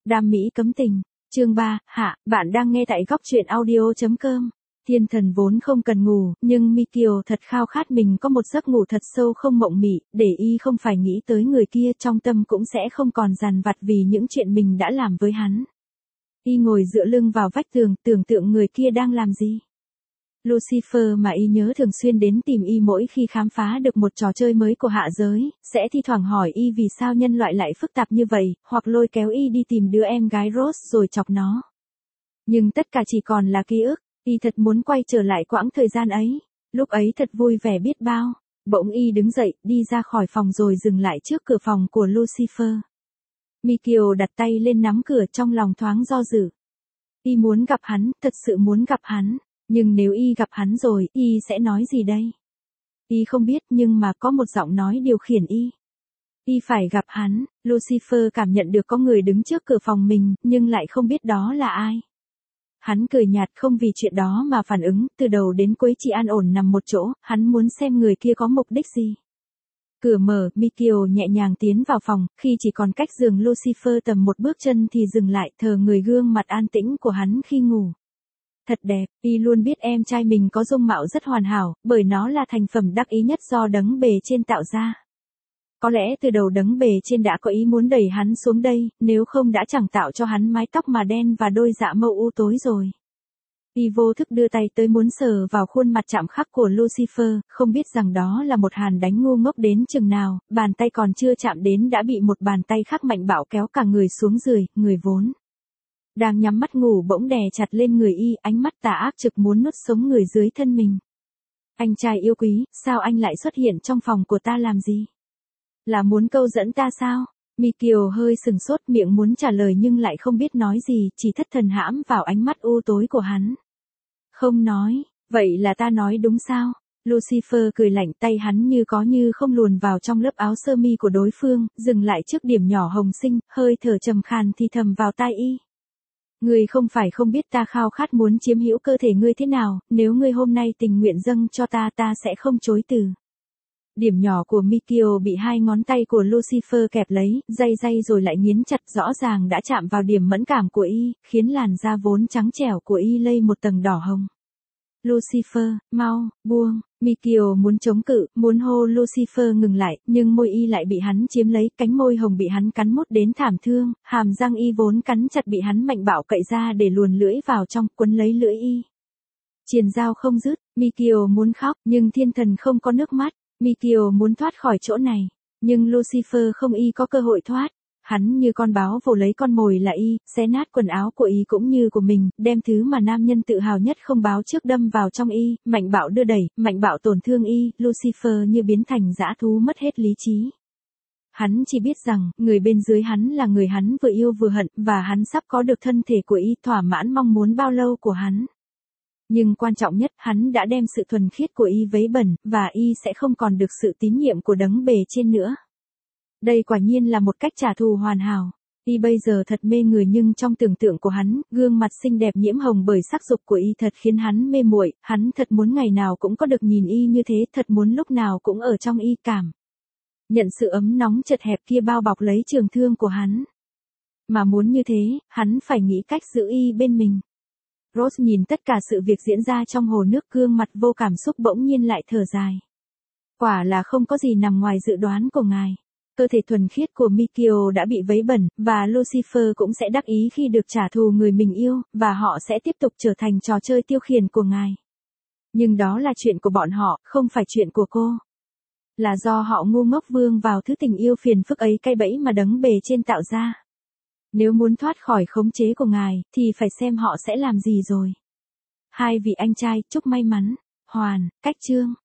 Đam mỹ cấm tình. Chương 3, hạ, bạn đang nghe tại góc truyện audio.com. Thiên thần vốn không cần ngủ, nhưng Mikio thật khao khát mình có một giấc ngủ thật sâu không mộng mị, để y không phải nghĩ tới người kia, trong tâm cũng sẽ không còn dằn vặt vì những chuyện mình đã làm với hắn. Y ngồi dựa lưng vào vách tường, tưởng tượng người kia đang làm gì. Lucifer mà y nhớ thường xuyên đến tìm y mỗi khi khám phá được một trò chơi mới của hạ giới, sẽ thi thoảng hỏi y vì sao nhân loại lại phức tạp như vậy, hoặc lôi kéo y đi tìm đứa em gái Rose rồi chọc nó. Nhưng tất cả chỉ còn là ký ức, y thật muốn quay trở lại quãng thời gian ấy, lúc ấy thật vui vẻ biết bao. Bỗng y đứng dậy, đi ra khỏi phòng rồi dừng lại trước cửa phòng của Lucifer. Mikio đặt tay lên nắm cửa, trong lòng thoáng do dự. Y muốn gặp hắn, thật sự muốn gặp hắn. Nhưng nếu y gặp hắn rồi, y sẽ nói gì đây? Y không biết, nhưng mà có một giọng nói điều khiển y. Y phải gặp hắn. Lucifer cảm nhận được có người đứng trước cửa phòng mình, nhưng lại không biết đó là ai. Hắn cười nhạt, không vì chuyện đó mà phản ứng, từ đầu đến cuối chỉ an ổn nằm một chỗ, hắn muốn xem người kia có mục đích gì. Cửa mở, Mikio nhẹ nhàng tiến vào phòng, khi chỉ còn cách giường Lucifer tầm một bước chân thì dừng lại, thờ người gương mặt an tĩnh của hắn khi ngủ. Thật đẹp, y luôn biết em trai mình có dung mạo rất hoàn hảo, bởi nó là thành phẩm đắc ý nhất do đấng bề trên tạo ra. Có lẽ từ đầu đấng bề trên đã có ý muốn đẩy hắn xuống đây, nếu không đã chẳng tạo cho hắn mái tóc mà đen và đôi dạ mâu u tối rồi. Y vô thức đưa tay tới muốn sờ vào khuôn mặt chạm khắc của Lucifer, không biết rằng đó là một hàn đánh ngu ngốc đến chừng nào, bàn tay còn chưa chạm đến đã bị một bàn tay khác mạnh bạo kéo cả người xuống dưới, người vốn đang nhắm mắt ngủ bỗng đè chặt lên người y, ánh mắt tà ác trực muốn nuốt sống người dưới thân mình. Anh trai yêu quý, sao anh lại xuất hiện trong phòng của ta làm gì? Là muốn câu dẫn ta sao? Mikio hơi sừng sốt, miệng muốn trả lời nhưng lại không biết nói gì, chỉ thất thần hãm vào ánh mắt u tối của hắn. Không nói, vậy là ta nói đúng sao? Lucifer cười lạnh, tay hắn như có như không luồn vào trong lớp áo sơ mi của đối phương, dừng lại trước điểm nhỏ hồng sinh, hơi thở trầm khàn thì thầm vào tai y. Ngươi không phải không biết ta khao khát muốn chiếm hữu cơ thể ngươi thế nào, nếu ngươi hôm nay tình nguyện dâng cho ta, ta sẽ không chối từ. Điểm nhỏ của Mikio bị hai ngón tay của Lucifer kẹp lấy, day rồi lại nghiến chặt, rõ ràng đã chạm vào điểm mẫn cảm của y, khiến làn da vốn trắng trẻo của y lây một tầng đỏ hồng. Lucifer, mau, buông. Mikio muốn chống cự, muốn hô Lucifer ngừng lại, nhưng môi y lại bị hắn chiếm lấy, cánh môi hồng bị hắn cắn mút đến thảm thương, hàm răng y vốn cắn chặt bị hắn mạnh bạo cậy ra để luồn lưỡi vào trong, quấn lấy lưỡi y. Triền dao không dứt, Mikio muốn khóc, nhưng thiên thần không có nước mắt. Mikio muốn thoát khỏi chỗ này, nhưng Lucifer không y có cơ hội thoát. Hắn như con báo vồ lấy con mồi là y, xé nát quần áo của y cũng như của mình, đem thứ mà nam nhân tự hào nhất không báo trước đâm vào trong y, mạnh bạo đưa đẩy, mạnh bạo tổn thương y, Lucifer như biến thành dã thú mất hết lý trí. Hắn chỉ biết rằng, người bên dưới hắn là người hắn vừa yêu vừa hận, và hắn sắp có được thân thể của y, thỏa mãn mong muốn bao lâu của hắn. Nhưng quan trọng nhất, hắn đã đem sự thuần khiết của y vấy bẩn, và y sẽ không còn được sự tín nhiệm của đấng bề trên nữa. Đây quả nhiên là một cách trả thù hoàn hảo. Y bây giờ thật mê người, nhưng trong tưởng tượng của hắn, gương mặt xinh đẹp nhiễm hồng bởi sắc dục của y thật khiến hắn mê muội, hắn thật muốn ngày nào cũng có được nhìn y như thế, thật muốn lúc nào cũng ở trong y cảm nhận sự ấm nóng chật hẹp kia bao bọc lấy trường thương của hắn. Mà muốn như thế, hắn phải nghĩ cách giữ y bên mình. Rose nhìn tất cả sự việc diễn ra trong hồ nước, gương mặt vô cảm xúc bỗng nhiên lại thở dài. Quả là không có gì nằm ngoài dự đoán của ngài. Cơ thể thuần khiết của Mikio đã bị vấy bẩn, và Lucifer cũng sẽ đắc ý khi được trả thù người mình yêu, và họ sẽ tiếp tục trở thành trò chơi tiêu khiển của ngài. Nhưng đó là chuyện của bọn họ, không phải chuyện của cô. Là do họ ngu ngốc vương vào thứ tình yêu phiền phức ấy, cái bẫy mà đấng bề trên tạo ra. Nếu muốn thoát khỏi khống chế của ngài, thì phải xem họ sẽ làm gì rồi. Hai vị anh trai, chúc may mắn. Hoàn, cách chương.